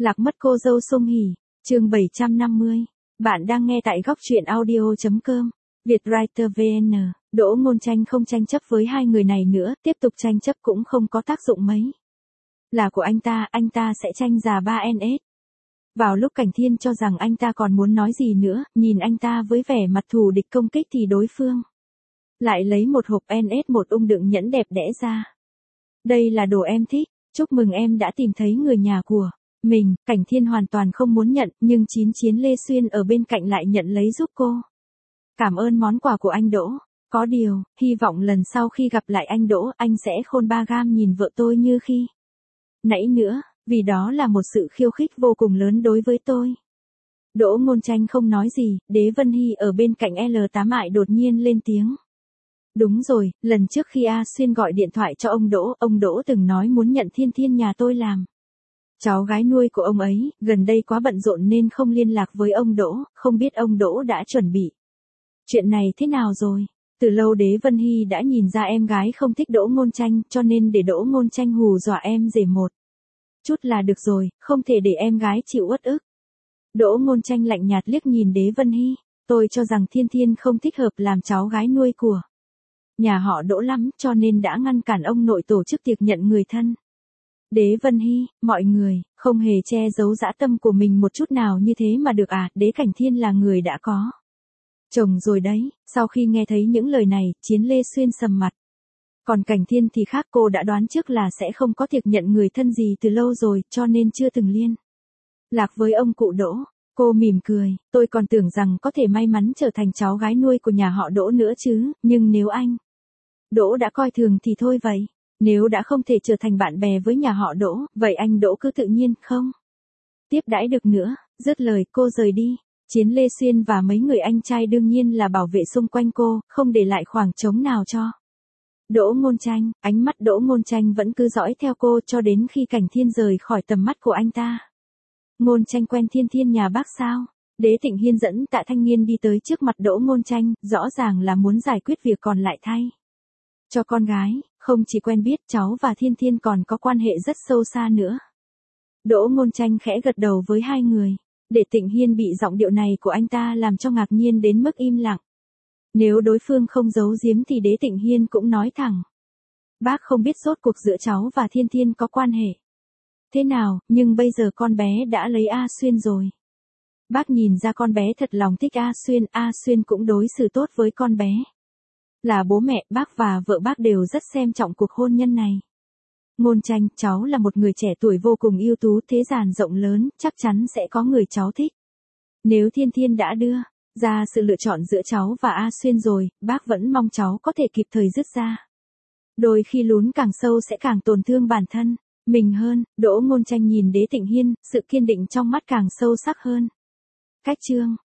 Lạc mất cô dâu Song Hỷ, chương 750. Bạn đang nghe tại góc truyện audio.com. Vietwriter VN. Đỗ Ngôn Tranh không tranh chấp với hai người này nữa, tiếp tục tranh chấp cũng không có tác dụng mấy. Là của anh ta sẽ tranh già 3NS. Vào lúc Cảnh Thiên cho rằng anh ta còn muốn nói gì nữa, nhìn anh ta với vẻ mặt thù địch công kích thì đối phương lại lấy một hộp NS1 ung đựng nhẫn đẹp đẽ ra. Đây là đồ em thích, chúc mừng em đã tìm thấy người nhà của mình. Cảnh Thiên hoàn toàn không muốn nhận, nhưng Chín Chiến Lê Xuyên ở bên cạnh lại nhận lấy giúp cô. Cảm ơn món quà của anh Đỗ. Có điều, hy vọng lần sau khi gặp lại anh Đỗ, anh sẽ khôn 3 gam nhìn vợ tôi như khi nãy nữa, vì đó là một sự khiêu khích vô cùng lớn đối với tôi. Đỗ Ngôn Tranh không nói gì, Đế Vân Hy ở bên cạnh L8 Mại đột nhiên lên tiếng. Đúng rồi, lần trước khi A Xuyên gọi điện thoại cho ông Đỗ từng nói muốn nhận Thiên Thiên nhà tôi làm cháu gái nuôi của ông ấy, gần đây quá bận rộn nên không liên lạc với ông Đỗ, không biết ông Đỗ đã chuẩn bị chuyện này thế nào rồi. Từ lâu Đế Vân Hy đã nhìn ra em gái không thích Đỗ Ngôn Tranh, cho nên để Đỗ Ngôn Tranh hù dọa em rể một chút là được rồi, không thể để em gái chịu uất ức. Đỗ Ngôn Tranh lạnh nhạt liếc nhìn Đế Vân Hy, tôi cho rằng Thiên Thiên không thích hợp làm cháu gái nuôi của nhà họ Đỗ lắm, cho nên đã ngăn cản ông nội tổ chức tiệc nhận người thân. Đế Vân Hy, mọi người, không hề che giấu dã tâm của mình một chút nào như thế mà được à, Đế Cảnh Thiên là người đã có chồng rồi đấy. Sau khi nghe thấy những lời này, Chiến Lê Xuyên sầm mặt. Còn Cảnh Thiên thì khác, cô đã đoán trước là sẽ không có tiệc nhận người thân gì từ lâu rồi, cho nên chưa từng liên lạc với ông cụ Đỗ. Cô mỉm cười, tôi còn tưởng rằng có thể may mắn trở thành cháu gái nuôi của nhà họ Đỗ nữa chứ, nhưng nếu anh Đỗ đã coi thường thì thôi vậy. Nếu đã không thể trở thành bạn bè với nhà họ Đỗ, vậy anh Đỗ cứ tự nhiên không tiếp đãi được nữa. Dứt lời cô rời đi. Chiến Lê Xuyên và mấy người anh trai đương nhiên là bảo vệ xung quanh cô, không để lại khoảng trống nào cho Đỗ Ngôn Tranh. Ánh mắt Đỗ Ngôn Tranh vẫn cứ dõi theo cô cho đến khi Cảnh Thiên rời khỏi tầm mắt của anh ta. Ngôn Tranh quen Thiên Thiên nhà bác sao? Đế Tịnh Hiên dẫn Tạ Thanh Nghiên đi tới trước mặt Đỗ Ngôn Tranh, rõ ràng là muốn giải quyết việc còn lại thay cho con gái, không chỉ quen biết cháu và Thiên Thiên còn có quan hệ rất sâu xa nữa. Đỗ Ngôn Tranh khẽ gật đầu với hai người. Để Tịnh Hiên bị giọng điệu này của anh ta làm cho ngạc nhiên đến mức im lặng. Nếu đối phương không giấu giếm thì Đế Tịnh Hiên cũng nói thẳng. Bác không biết rốt cuộc giữa cháu và Thiên Thiên có quan hệ thế nào, nhưng bây giờ con bé đã lấy A Xuyên rồi. Bác nhìn ra con bé thật lòng thích A Xuyên cũng đối xử tốt với con bé. Là bố mẹ, bác và vợ bác đều rất xem trọng cuộc hôn nhân này. Ngôn Tranh, cháu là một người trẻ tuổi vô cùng ưu tú, thế gian rộng lớn, chắc chắn sẽ có người cháu thích. Nếu Thiên Thiên đã đưa ra sự lựa chọn giữa cháu và A Xuyên rồi, bác vẫn mong cháu có thể kịp thời dứt ra. Đôi khi lún càng sâu sẽ càng tổn thương bản thân mình hơn. Đỗ Ngôn Tranh nhìn Đế Tịnh Hiên, sự kiên định trong mắt càng sâu sắc hơn. Cách chương